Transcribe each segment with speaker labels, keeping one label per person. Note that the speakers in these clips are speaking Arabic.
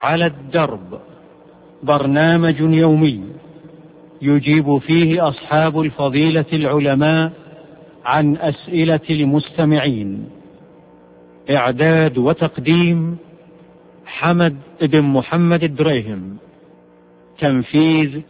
Speaker 1: على الدرب، برنامج يومي يجيب فيه أصحاب الفضيلة العلماء عن أسئلة المستمعين. إعداد وتقديم حمد بن محمد الدريهم. تنفيذ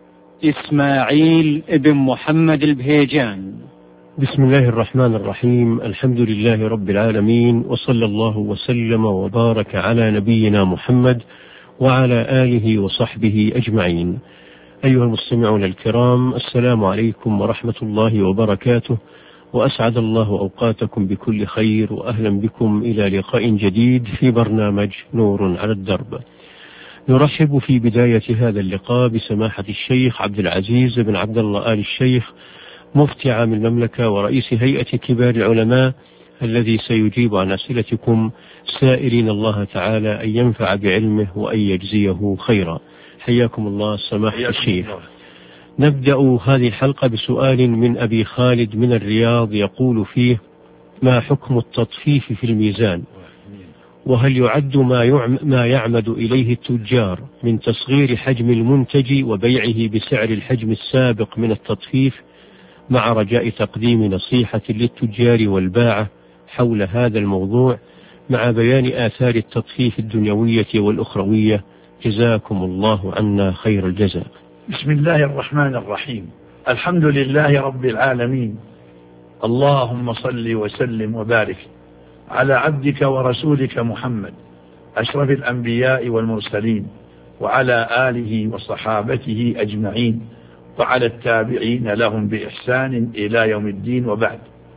Speaker 1: إسماعيل بن محمد البهيجان.
Speaker 2: بسم الله الرحمن الرحيم. الحمد لله رب العالمين، وصلى الله وسلم وبارك على نبينا محمد وعلى آله وصحبه أجمعين. أيها المستمعون الكرام، السلام عليكم ورحمة الله وبركاته، وأسعد الله أوقاتكم بكل خير، وأهلا بكم إلى لقاء جديد في برنامج نور على الدرب. نرحب في بداية هذا اللقاء بسماحة الشيخ عبد العزيز بن عبد الله آل الشيخ، مفتي عام المملكة ورئيس هيئة كبار العلماء، الذي سيجيب عن أسئلتكم، سائلين الله تعالى أن ينفع بعلمه وأن يجزيه خيرا. حياكم الله سماحة الشيخ. نبدأ هذه الحلقة بسؤال من أبي خالد من الرياض، يقول فيه: ما حكم التطفيف في الميزان؟ وهل يعد ما يعمد إليه التجار من تصغير حجم المنتج وبيعه بسعر الحجم السابق من التطفيف، مع رجاء تقديم نصيحة للتجار والباعة حول هذا الموضوع، مع بيان آثار التطفيف الدنيوية والأخروية، جزاكم الله عنا خير الجزاء.
Speaker 3: بسم الله الرحمن الرحيم. الحمد لله رب العالمين، اللهم صل وسلم وبارك على عبدك ورسولك محمد أشرف الأنبياء والمرسلين، وعلى آله وصحابته أجمعين، وعلى التابعين لهم بإحسان إلى يوم الدين، وبعد.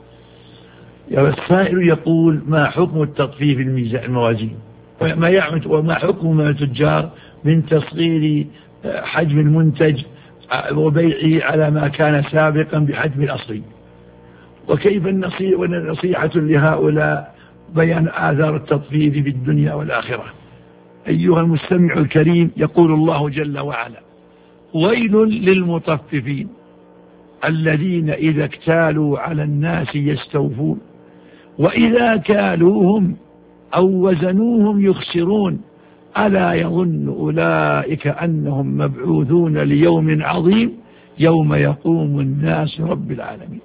Speaker 3: السائل يقول: ما حكم التطفيف الموازين؟ وما حكم التجار من تصغير حجم المنتج وبيعه على ما كان سابقا بحجم الأصلي؟ وكيف النصيحة لهؤلاء بيان آثار التطفيف في الدنيا والآخرة؟ أيها المستمع الكريم، يقول الله جل وعلا: ويل للمطففين الذين إذا اكتالوا على الناس يستوفون وإذا كالوهم أو وزنوهم يخسرون ألا يظن أولئك أنهم مبعوثون ليوم عظيم يوم يقوم الناس رب العالمين.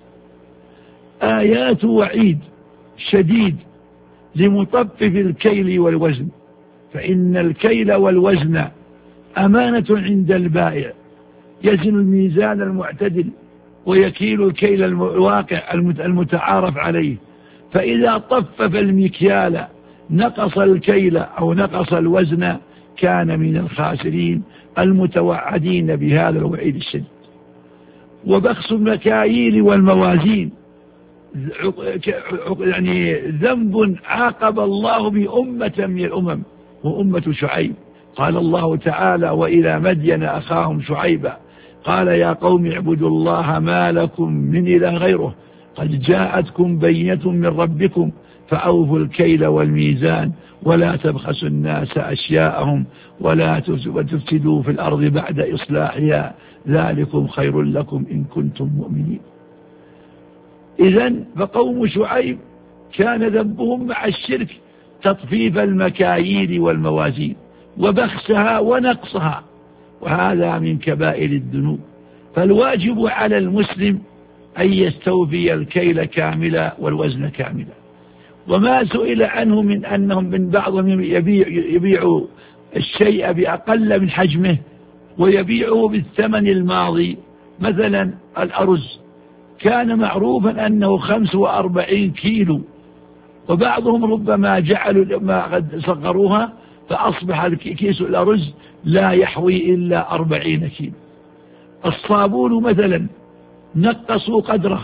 Speaker 3: آيات وعيد شديد لمطفف الكيل والوزن، فإن الكيل والوزن أمانة عند البائع، يزن الميزان المعتدل ويكيل الكيل الواقع المتعارف عليه، فإذا طفف المكيال نقص الكيل أو نقص الوزن كان من الخاسرين المتوعدين بهذا الوعيد الشديد. وبخس المكاييل والموازين يعني ذنب عاقب الله بأمة من الأمم، وأمة شعيب. قال الله تعالى: وإلى مدين أخاهم شعيبا قال يا قوم اعبدوا الله ما لكم من إله غيره قد جاءتكم بينة من ربكم فأوفوا الكيل والميزان ولا تبخسوا الناس أشياءهم ولا تفسدوا في الأرض بعد إصلاحها ذلكم خير لكم إن كنتم مؤمنين. إذن فقوم شعيب كان ذنبهم مع الشرك تطفيف المكاييل والموازين وبخسها ونقصها، وهذا من كبائر الذنوب. فالواجب على المسلم أن يستوفي الكيل كاملا والوزن كاملا. وما سئل عنه من أنهم من بعضهم يبيع الشيء بأقل من حجمه ويبيعه بالثمن الماضي. مثلا الأرز كان معروفا أنه 45 كيلو، وبعضهم ربما جعلوا ما قد صغروها فأصبح كيس الأرز لا يحوي إلا 40 كيلو. الصابون مثلا نقصوا قدره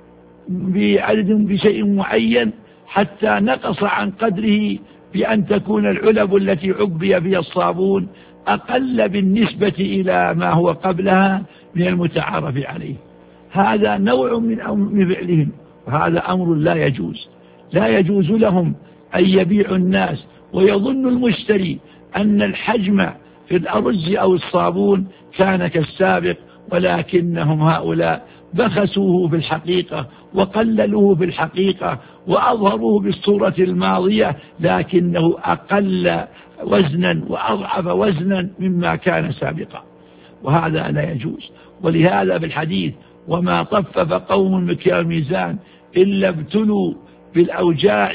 Speaker 3: بشيء معين حتى نقص عن قدره، بأن تكون العلب التي عبي فيها الصابون أقل بالنسبة إلى ما هو قبلها من المتعارف عليه. هذا نوع من فعلهم، وهذا أمر لا يجوز لهم أن يبيعوا الناس ويظن المشتري أن الحجم في الأرز أو الصابون كان كالسابق، ولكنهم هؤلاء بخسوه في الحقيقة وقللوه في الحقيقة وأظهروه بالصورة الماضية، لكنه أقل وزنا وأضعف وزنا مما كان سابقا، وهذا لا يجوز. ولهذا بالحديث وما طفف قوم مكيال الميزان إلا ابتلوا بالأوجاع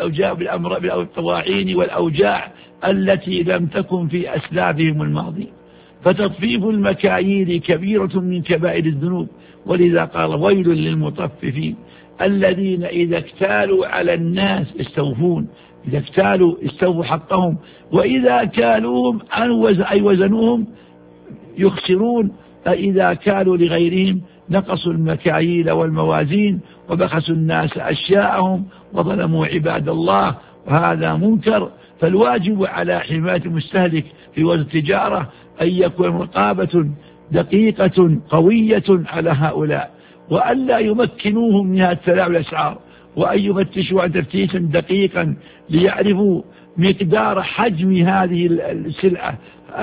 Speaker 3: بالطواعين والأوجاع التي لم تكن في أسلافهم الماضي. فتطفيف المكاييل كبيرة من كبائر الذنوب، ولذا قال ويل للمطففين الذين إذا اكتالوا على الناس يستوفون، إذا اكتالوا استوفوا حقهم، وإذا كالوهم أي وزنوهم يخسرون، فإذا كالوا لغيرهم نقصوا المكاييل والموازين وبخسوا الناس أشياءهم وظلموا عباد الله، وهذا منكر. فالواجب على حماية المستهلك في وزن التجارة أن يكون رقابة دقيقة قوية على هؤلاء، وألا يمكنوهم من التلاعب الأسعار، وأن يفتشوا عن تفتيشا دقيقا ليعرفوا مقدار حجم هذه السلعة،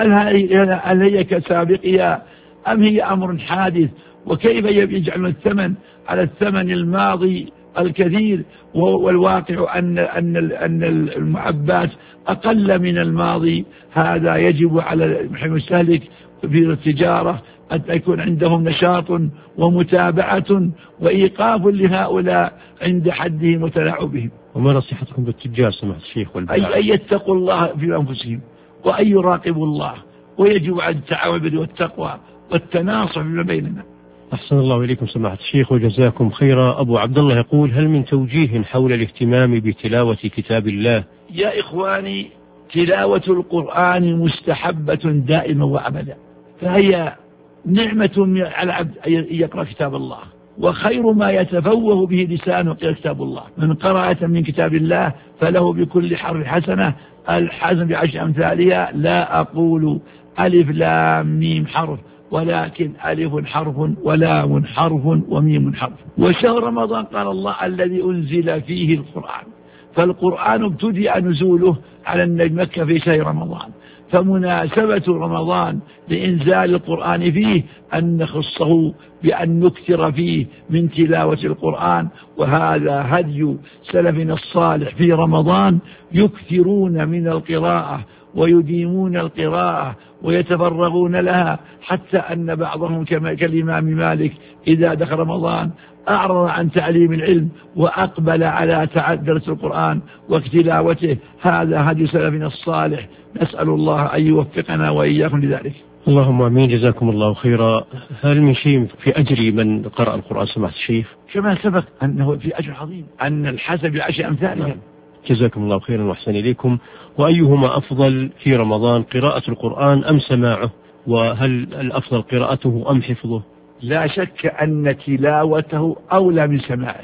Speaker 3: هل هي كسابقها أم هي أمر حادث، وكيف يجعل الثمن على الثمن الماضي الكثير، والواقع أن المعبات أقل من الماضي. هذا يجب على المستهلك في التجارة أن يكون عندهم نشاط ومتابعة وإيقاف لهؤلاء عند حدهم وتلاعبهم.
Speaker 2: وما نصيحتكم بالتجار سماحة الشيخ والبائع؟
Speaker 3: أن يتقوا الله في أنفسهم وأن يراقبوا الله، ويجب على التعاون والتقوى والتناصح فيما بيننا.
Speaker 2: أحسن الله إليكم سماحة الشيخ وجزاكم خيرا. أبو عبد الله يقول هل من توجيه حول الاهتمام بتلاوة كتاب الله؟
Speaker 3: يا إخواني، تلاوة القرآن مستحبة دائما وأبدا، فهي نعمة على العبد أن يقرأ كتاب الله، وخير ما يتفوه به لسانه كتاب الله. من قرأ من كتاب الله فله بكل حرف حسنة، الحسنة بعشر أمثالها. لا أقول ألف لام ميم حرف، ولكن ألف حرف ولام حرف وميم حرف. وشهر رمضان قال الله الذي أنزل فيه القرآن، فالقرآن ابتدأ نزوله على مكة في شهر رمضان، فمناسبة رمضان لإنزال القرآن فيه أن نخصه بأن نكثر فيه من تلاوة القرآن. وهذا هدي سلفنا الصالح في رمضان، يكثرون من القراءة ويديمون القراءة ويتفرغون لها، حتى أن بعضهم كالإمام مالك إذا دخل رمضان أعرض عن تعليم العلم وأقبل على درس القرآن وتلاوته. هذا هدي سلفنا الصالح، نسأل الله أن يوفقنا وإياكم لذلك.
Speaker 2: اللهم آمين. جزاكم الله خيرا. هل من شيء في أجر من قرأ القرآن سماحة الشيخ؟
Speaker 3: كما سبق أنه في أجر عظيم، أن الحسب بعشر أمثالها.
Speaker 2: جزاكم الله خيرا وأحسن إليكم. وأيهما أفضل في رمضان، قراءة القرآن أم سماعه؟ وهل الأفضل قراءته أم حفظه؟
Speaker 3: لا شك أن تلاوته أولى من سماعه.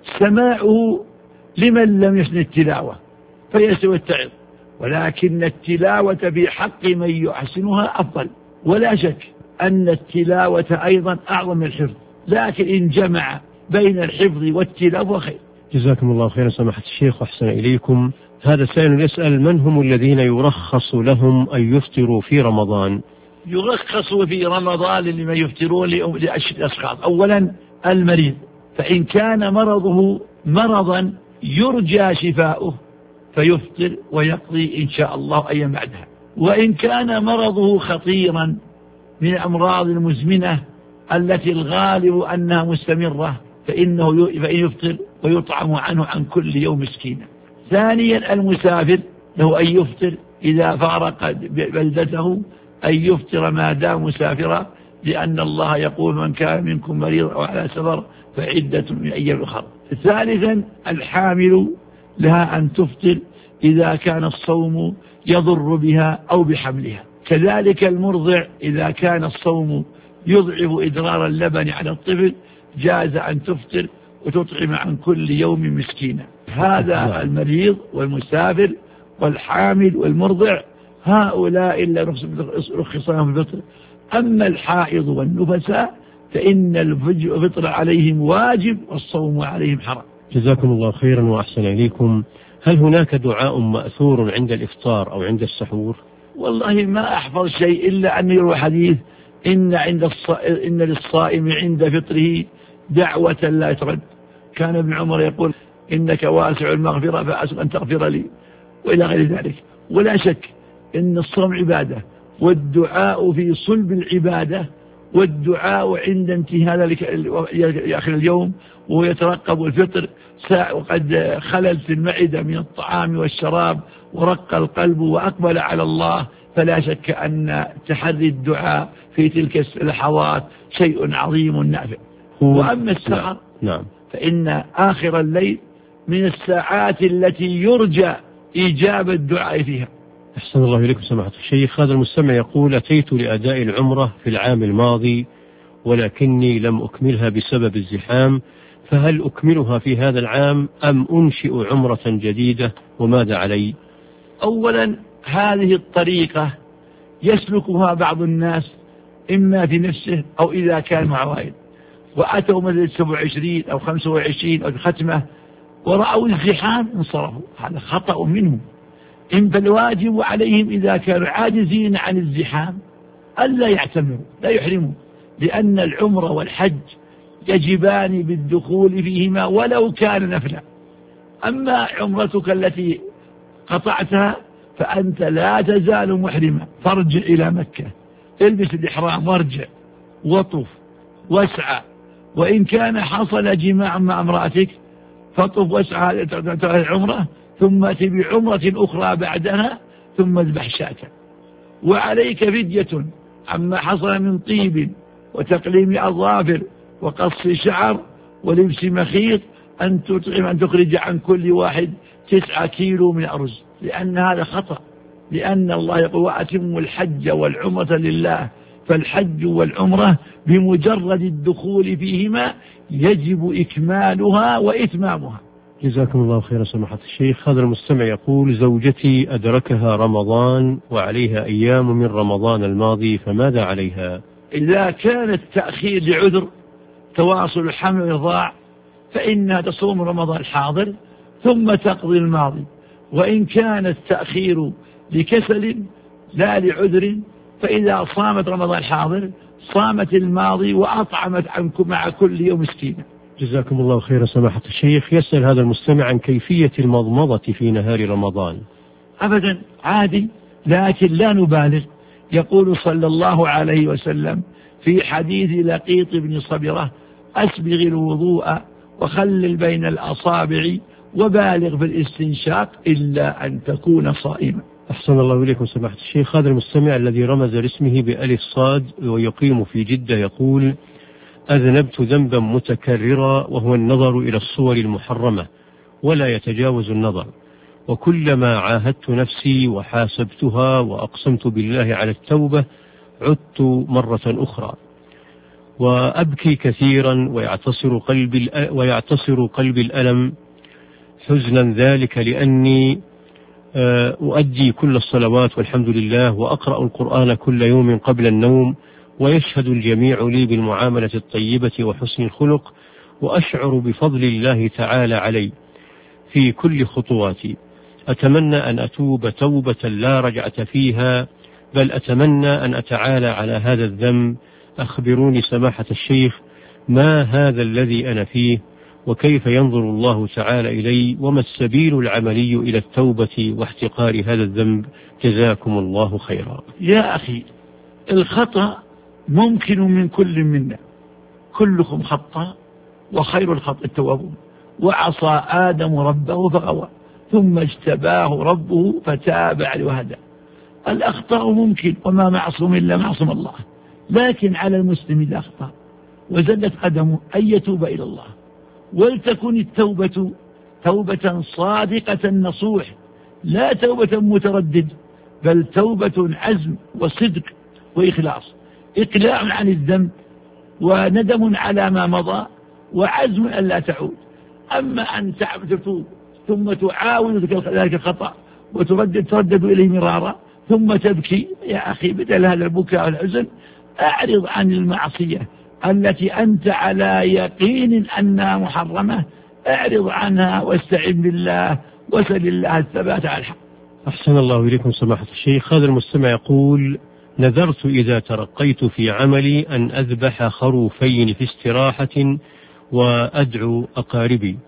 Speaker 3: سماعه لمن لم يسن التلاوة فيسوى التعظ، ولكن التلاوة في حق من يحسنها أفضل. ولا شك أن التلاوة أيضا أعظم من الحفظ، لكن إن جمع بين الحفظ والتلاوة خير.
Speaker 2: جزاكم الله خيرا سماحة الشيخ وأحسن إليكم. هذا سائل يسأل من هم الذين يرخص لهم أن يفطروا في رمضان؟
Speaker 3: يرخص في رمضان لمن يفطرون لأشخاص. أولا المريض، فإن كان مرضه مرضا يرجى شفاؤه فيفطر ويقضي إن شاء الله أيام بعدها. وإن كان مرضه خطيرا من الأمراض المزمنة التي الغالب أنها مستمرة فإنه يفطر ويطعم عنه عن كل يوم مسكينا. ثانيا المسافر له أن يفطر إذا فارق بلدته، أن يفطر ما دام مسافرا، لأن الله يقول من كان منكم مريض أو على سفر فعدة من أيام أخرى. ثالثا الحامل لها أن تفطر إذا كان الصوم يضر بها أو بحملها. كذلك المرضع إذا كان الصوم يضعف إدرار اللبن على الطفل جاز أن تفطر وتطعم عن كل يوم مسكينا. هذا المريض والمسافر والحامل والمرضع، هؤلاء إلا رخص لهم الفطر. أما الحائض والنفساء فإن الفطر عليهم واجب والصوم عليهم حرام.
Speaker 2: جزاكم الله خيرا وأحسن إليكم. هل هناك دعاء مأثور عند الإفطار أو عند السحور؟
Speaker 3: والله ما أحفظ شيء إلا أن يروى حديث إن للصائم عند فطره دعوة لا ترد. كان ابن عمر يقول إنك واسع المغفرة فأسأل أن تغفر لي، وإلى غير ذلك. ولا شك إن الصوم عبادة، والدعاء في صلب العبادة، والدعاء عند انتهاء آخر اليوم وهو يترقب الفطر وقد خللت المعدة من الطعام والشراب ورق القلب وأقبل على الله، فلا شك أن تحري الدعاء في تلك اللحظات شيء عظيم نافع. وأما السحر فإن آخر الليل من الساعات التي يرجى إجابة الدعاء فيها.
Speaker 2: أحسن الله إليكم سماحة الشيخ. هذا المستمع يقول: أتيت لأداء العمرة في العام الماضي ولكني لم أكملها بسبب الزحام، فهل أكملها في هذا العام أم أنشئ عمرة جديدة وماذا علي؟
Speaker 3: أولا هذه الطريقة يسلكها بعض الناس إما في نفسه أو إذا كان مع وائد، وأتوا مثل 27 أو 25 أو ختمة ورأوا الزحام انصرفوا، هذا خطأ منهم. إن فالواجب عليهم إذا كانوا عاجزين عن الزحام ألا يعتمروا، لا يحرموا، لأن العمرة والحج يجبان بالدخول فيهما ولو كان نفلا. أما عمرتك التي قطعتها فأنت لا تزال محرما، فارجع إلى مكة، البس الإحرام وارجع وطف واسعى، وإن كان حصل جماع مع امرأتك فطف واسعى العمرة، ثم تبي عمرة أخرى بعدها، ثم اذبح شاة. وعليك فدية عما حصل من طيب وتقليم أظافر وقص شعر ولبس مخيط، أن تخرج عن كل واحد 9 كيلو من أرز، لأن هذا خطأ، لأن الله يقول: وأتموا الحج والعمرة لله، فالحج والعمرة بمجرد الدخول فيهما يجب إكمالها وإتمامها.
Speaker 2: جزاكم الله خيرا سماحة الشيخ. هذا المستمع يقول: زوجتي أدركها رمضان وعليها أيام من رمضان الماضي، فماذا عليها؟
Speaker 3: إذا كان التأخير لعذر تواصل الحمل والرضاع فإنها تصوم رمضان الحاضر ثم تقضي الماضي، وإن كان التأخير لكسل لا لعذر فإذا صامت رمضان الحاضر صامت الماضي وأطعمت عنكم مع كل يوم مسكينا.
Speaker 2: جزاكم الله خيرا سماحة الشيخ. يسأل هذا المستمع عن كيفية المضمضة في نهار رمضان.
Speaker 3: أبدا عادي، لكن لا نبالغ. يقول صلى الله عليه وسلم في حديث لقيط بن صبرة: أسبغ الوضوء وخلل بين الأصابع وبالغ في الاستنشاق إلا أن تكون صائما.
Speaker 2: أحسن الله إليكم سماحة الشيخ. هذا المستمع الذي رمز لاسمه بألف صاد ويقيم في جدة يقول: أذنبت ذنبا متكررا وهو النظر إلى الصور المحرمة ولا يتجاوز النظر، وكلما عاهدت نفسي وحاسبتها وأقسمت بالله على التوبة عدت مرة أخرى، وأبكي كثيرا ويعتصر قلبي الألم حزنا ذلك، لأني أؤدي كل الصلوات والحمد لله، وأقرأ القرآن كل يوم قبل النوم، ويشهد الجميع لي بالمعاملة الطيبة وحسن الخلق، وأشعر بفضل الله تعالى علي في كل خطواتي. أتمنى أن أتوب توبة لا رجعة فيها، بل أتمنى أن أتعالى على هذا الذنب. أخبروني سماحة الشيخ ما هذا الذي أنا فيه، وكيف ينظر الله تعالى إلي، وما السبيل العملي إلى التوبة واحتقار هذا الذنب؟ جزاكم الله خيرا.
Speaker 3: يا أخي، الخطأ ممكن من كل منا، كلكم خطأ وخير الخطأ التوابون. وعصى آدم ربه فغوى ثم اجتباه ربه فتاب عليه وهدى. الأخطاء ممكن، وما معصوم إلا معصوم الله، لكن على المسلم إذا أخطأ وزلت قدمه أن يتوب إلى الله، ولتكن التوبة توبة صادقة نصوح، لا توبة متردد، بل توبة عزم وصدق وإخلاص، إقلاع عن الذنب وندم على ما مضى وعزم أن لا تعود. أما أن تتوب ثم تعاود ذلك الخطأ وتردد إليه مرارا ثم تبكي، يا أخي بدل هذا البكاء والحزن أعرض عن المعصية التي أنت على يقين أنها محرمة، أعرض عنها واستعن بالله وسل الله الثبات على الحق.
Speaker 2: أحسن الله إليكم سماحة الشيخ. هذا المستمع يقول: نذرت إذا ترقيت في عملي أن أذبح خروفين في استراحة وأدعو أقاربي،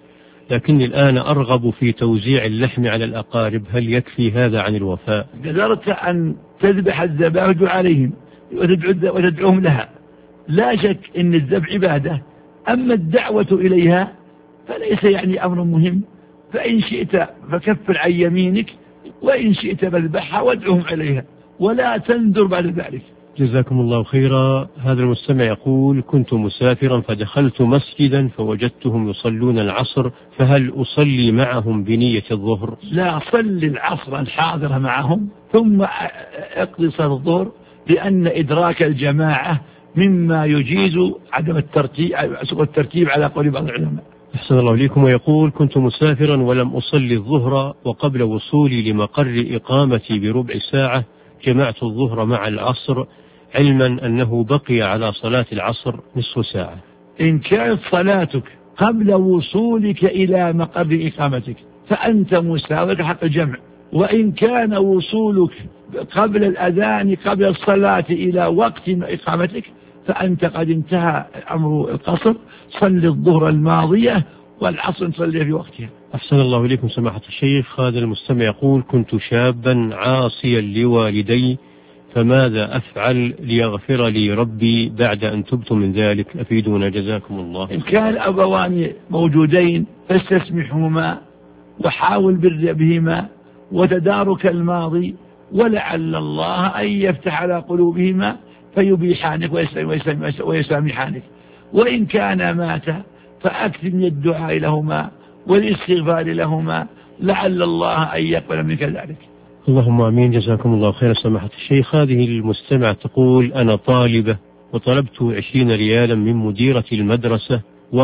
Speaker 2: لكني الآن أرغب في توزيع اللحم على الأقارب، هل يكفي هذا عن الوفاء؟
Speaker 3: قدرت أن تذبح الذبائح عليهم وتدعوهم لها، لا شك أن الذبح عبادة، أما الدعوة إليها فليس يعني أمر مهم، فإن شئت فكفر عن يمينك، وإن شئت فاذبحها وادعوهم عليها ولا تنذر بعد ذلك.
Speaker 2: جزاكم الله خيرا. هذا المستمع يقول: كنت مسافرا فدخلت مسجدا فوجدتهم يصلون العصر، فهل أصلي معهم بنية الظهر؟
Speaker 3: لا، صل العصر الحاضرة معهم ثم اقضي صلاة الظهر، لأن إدراك الجماعة مما يجيز عدم الترتيب على قول بعض العلماء.
Speaker 2: أحسن الله إليكم. ويقول: كنت مسافرا ولم أصلي الظهر، وقبل وصولي لمقر إقامتي بربع ساعة جمعت الظهر مع العصر، علما أنه بقي على صلاة العصر نصف ساعة.
Speaker 3: إن كانت صلاتك قبل وصولك إلى مقر إقامتك فأنت مسافر حق الجمع، وإن كان وصولك قبل الأذان قبل الصلاة إلى وقت إقامتك فأنت قد انتهى أمر القصر، صل الظهر الماضية والعصر صلي في وقتها.
Speaker 2: أحسن الله إليكم سماحة الشيخ. هذا المستمع يقول: كنت شابا عاصيا لوالدي، فماذا أفعل ليغفر لي ربي بعد أن تبت من ذلك؟ أفيدونا جزاكم الله.
Speaker 3: إن كان أبوان موجودين فاستسمحهما وحاول بر بهما وتدارك الماضي، ولعل الله أن يفتح على قلوبهما فيبيحانك ويسامحانك. وإن كان مات فأكثر من الدعاء لهما والاستغفار لهما، لعل الله أن يقبل منك ذلك.
Speaker 2: اللهم آمين. جزاكم الله خيرا سماحة الشيخ. هذه المستمع تقول: أنا طالبة وطلبت 20 ريالا من مديرة المدرسة،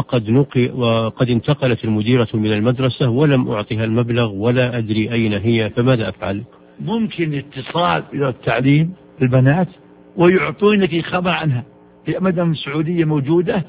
Speaker 2: وقد انتقلت المديرة من المدرسة ولم أعطها المبلغ ولا أدري أين هي، فماذا أفعل؟
Speaker 3: ممكن اتصال إلى التعليم البنات ويعطونك خبر عنها، مدام السعودية موجودة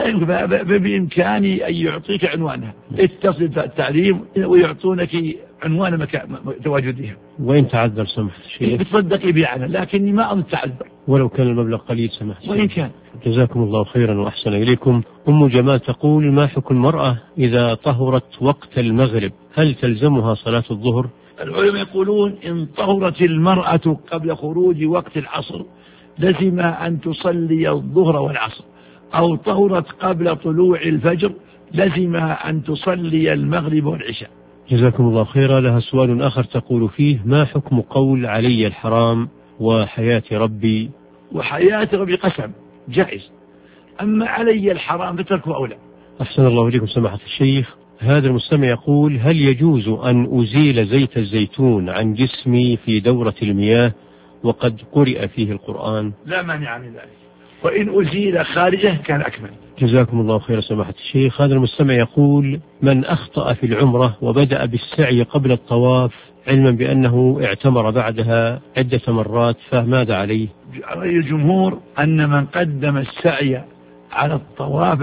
Speaker 3: بإمكاني أن يعطيك عنوانها، اتصل بالتعليم ويعطونك عنوان مكان تواجدها.
Speaker 2: وإن تعذر سمحت الشيخ
Speaker 3: بتصدقي بعنها، لكني ما أظن تعذر
Speaker 2: ولو كان المبلغ قليل سمحت.
Speaker 3: وإن كان.
Speaker 2: جزاكم الله خيرا وأحسن إليكم. أم جمال تقول: ما حكم المرأة إذا طهرت وقت المغرب، هل تلزمها صلاة الظهر؟
Speaker 3: العلماء يقولون إن طهرت المرأة قبل خروج وقت العصر لزم أن تصلي الظهر والعصر، أو طهرت قبل طلوع الفجر لزم أن تصلي المغرب والعشاء.
Speaker 2: جزاكم الله خيرا. لها سؤال آخر تقول فيه: ما حكم قول علي الحرام وحياة ربي؟
Speaker 3: وحياة ربي قسم جائز، أما علي الحرام فتركه أولى.
Speaker 2: أحسن الله إليكم سماحة الشيخ. هذا المستمع يقول: هل يجوز أن أزيل زيت الزيتون عن جسمي في دورة المياه وقد قرئ فيه القرآن؟
Speaker 3: لا مانع من ذلك، وإن أزيل خارجه كان أكمل.
Speaker 2: جزاكم الله خير سماحة الشيخ. هذا المستمع يقول: من أخطأ في العمرة وبدأ بالسعي قبل الطواف علما بأنه اعتمر بعدها عدة مرات، فماذا عليه؟
Speaker 3: رأي الجمهور أن من قدم السعي على الطواف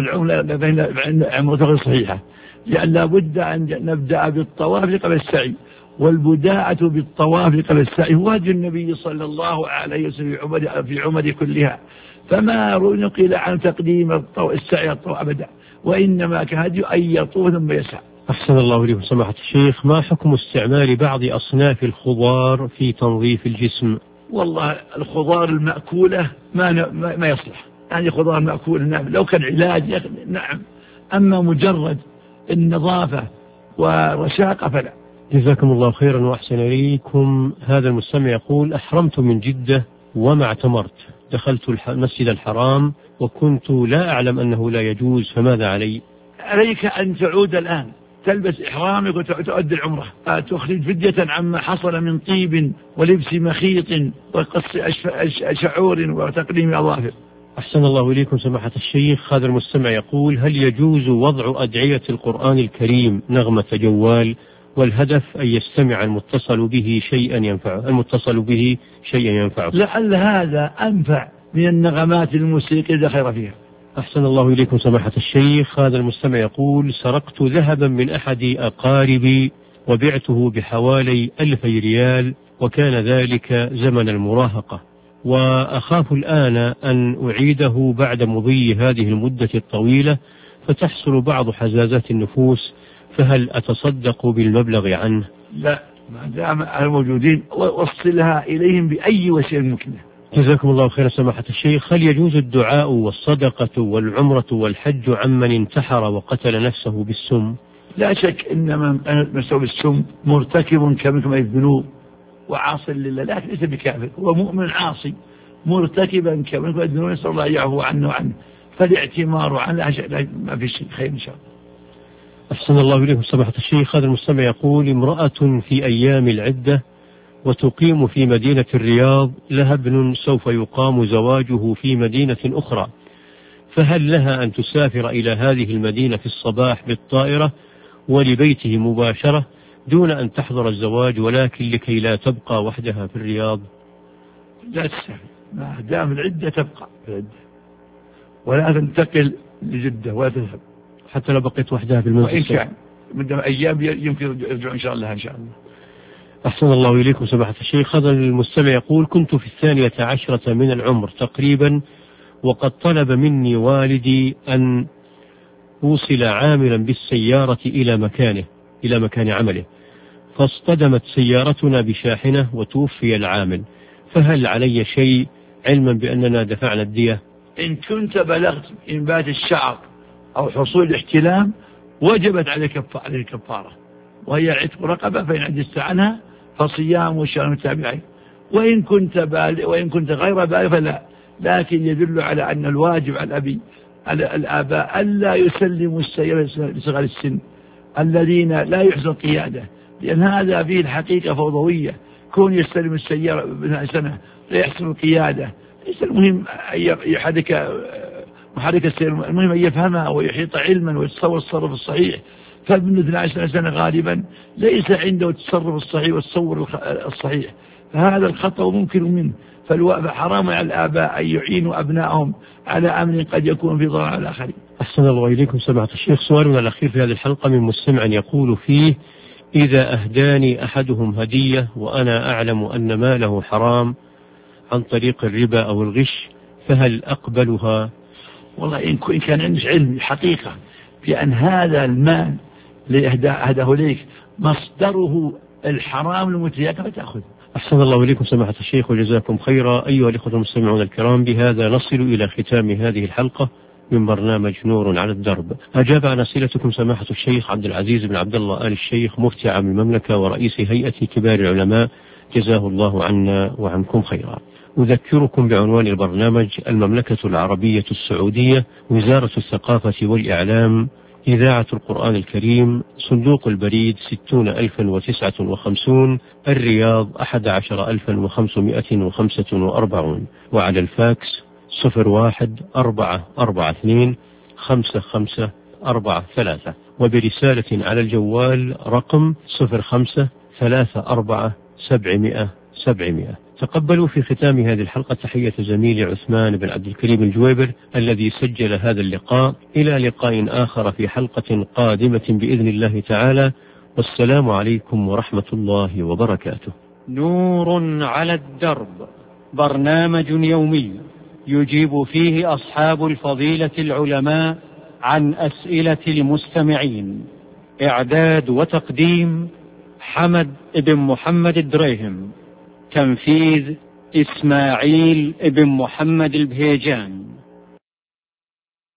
Speaker 3: العمرة غير صحيحة، لأن لا بد أن نبدأ بالطواف قبل السعي، والبداءة بالطواف قبل السعي هو هدي النبي صلى الله عليه وسلم في عمر كلها، فما نقل عن تقديم السعي الطواف أبدا، وإنما كهدي أن يطوف ثم يسعى.
Speaker 2: أحسن الله إليكم سماحة الشيخ. ما حكم استعمال بعض أصناف الخضار في تنظيف الجسم؟
Speaker 3: والله الخضار المأكولة ما يصلح، يعني خضار مأكول نعم، لو كان علاج نعم، أما مجرد النظافة ورشاقة فلا.
Speaker 2: جزاكم الله خيرا وأحسن إليكم. هذا المستمع يقول: أحرمت من جدة وما اعتمرت، دخلت المسجد الحرام وكنت لا أعلم أنه لا يجوز، فماذا علي؟
Speaker 3: عليك أن تعود الآن، تلبس إحرامك وتؤدي العمرة، تخرج فدية عما حصل من طيب ولبس مخيط وقص شعور وتقليم أظافر.
Speaker 2: أحسن الله إليكم سماحة الشيخ. هذا المستمع يقول: هل يجوز وضع أدعية القرآن الكريم نغمة جوال، والهدف أن يستمع المتصل به شيئا ينفعه؟
Speaker 3: لعل هذا أنفع من النغمات الموسيقية لا خير فيها.
Speaker 2: أحسن الله إليكم سماحة الشيخ. هذا المستمع يقول: سرقت ذهبا من أحد أقاربي وبعته بحوالي 2000 ريال، وكان ذلك زمن المراهقة، وأخاف الآن أن أعيده بعد مضي هذه المدة الطويلة فتحصل بعض حزازات النفوس، فهل أتصدق بالمبلغ عنه؟
Speaker 3: لا، ما دام الموجودين وصلها إليهم بأي وسيلة ممكنة.
Speaker 2: جزاكم الله خيرا سماحة الشيخ. هل يجوز الدعاء والصدقة والعمرة والحج عمن انتحر وقتل نفسه بالسم؟
Speaker 3: لا شك إن من نفسه بالسم مرتكب كمثل الذنوب وعاص لله، لكن ليس بكافر، هو مؤمن عاصي مرتكبا كمثل الذنوب، نسأل الله يعفو عنه وعنه، فالاعتمار عنه ما في شيء، خير إن شاء الله.
Speaker 2: أحسن الله إليكم سماحة الشيخ. هذا المستمع يقول: امرأة في أيام العدة وتقيم في مدينة الرياض، لها ابن سوف يقام زواجه في مدينة أخرى، فهل لها أن تسافر إلى هذه المدينة في الصباح بالطائرة ولبيته مباشرة دون أن تحضر الزواج، ولكن لكي لا تبقى وحدها في الرياض؟
Speaker 3: لا تسافر، ما دام العدة تبقى في العدة، ولا تنتقل لجدة ولا تذهب
Speaker 2: حتى لو بقيت وحدها في المنزل،
Speaker 3: وإن كان من أيام يمكن يرجع إن شاء الله. إن شاء الله.
Speaker 2: أحسن الله إليكم سماحة الشيخ. هذا المستمع يقول: كنت في 12 من العمر تقريبا، وقد طلب مني والدي أن أوصل عاملا بالسيارة إلى مكان عمله، فاصطدمت سيارتنا بشاحنة وتوفي العامل، فهل علي شيء علما بأننا دفعنا الدية؟
Speaker 3: إن كنت بلغت إنبات الشعر أو حصول الاحتلام وجبت عليك كفارة، وهي عتق رقبة، فإن عجزت عنها فصيام وشهر متابعين. وإن كنت غير بالغ فلا، لكن يدل على أن الواجب على الآباء ألا يسلموا السيارة لصغار السن الذين لا يحسن القيادة، لأن هذا فيه الحقيقة فوضوية. كون يستلم السيارة ابن سنة لا يحسن القيادة، ليس المهم أن يحرك محرك السيارة، المهم أن يفهمها ويحيط علما ويتصور التصرف الصحيح. فابن 12 سنة غالبا ليس عنده التصرف الصحيح والتصور الصحيح، فهذا الخطأ ممكن منه، فحرام على الآباء أن يعينوا أبنائهم على أمر قد يكون في ضرر على الآخرين.
Speaker 2: أحسن الله إليكم سماحة الشيخ. سؤالنا الأخير في هذه الحلقة من مستمع يقول فيه: إذا أهداني أحدهم هدية وأنا أعلم أن ماله حرام عن طريق الربا أو الغش، فهل أقبلها؟
Speaker 3: والله إن كان عندك علم حقيقة بأن هذا المال اللي أهداه ليك مصدره الحرام المتيقن فتأخذ.
Speaker 2: أحسن الله إليكم سماحة الشيخ وجزاكم خيرا. أيها الإخوة المستمعون الكرام، بهذا نصل إلى ختام هذه الحلقة من برنامج نور على الدرب. أجاب عن أسئلتكم سماحة الشيخ عبد العزيز بن عبد الله آل الشيخ، مفتي عام المملكة ورئيس هيئة كبار العلماء، جزاه الله عنا وعنكم خيرا. أذكركم بعنوان البرنامج: المملكة العربية السعودية، وزارة الثقافة والإعلام، إذاعة القرآن الكريم، صندوق البريد 60,059، الرياض 11,545، وعلى الفاكس 01-442-5543، وبرسالة على الجوال رقم 05-34-700-700. تقبلوا في ختام هذه الحلقة تحية زميلي عثمان بن عبد الكريم الجويبر الذي سجل هذا اللقاء. إلى لقاء آخر في حلقة قادمة بإذن الله تعالى، والسلام عليكم ورحمة الله وبركاته.
Speaker 1: نور على الدرب، برنامج يومي يجيب فيه أصحاب الفضيلة العلماء عن أسئلة المستمعين. إعداد وتقديم حمد بن محمد الدريهم، تنفيذ إسماعيل بن محمد البهيجان.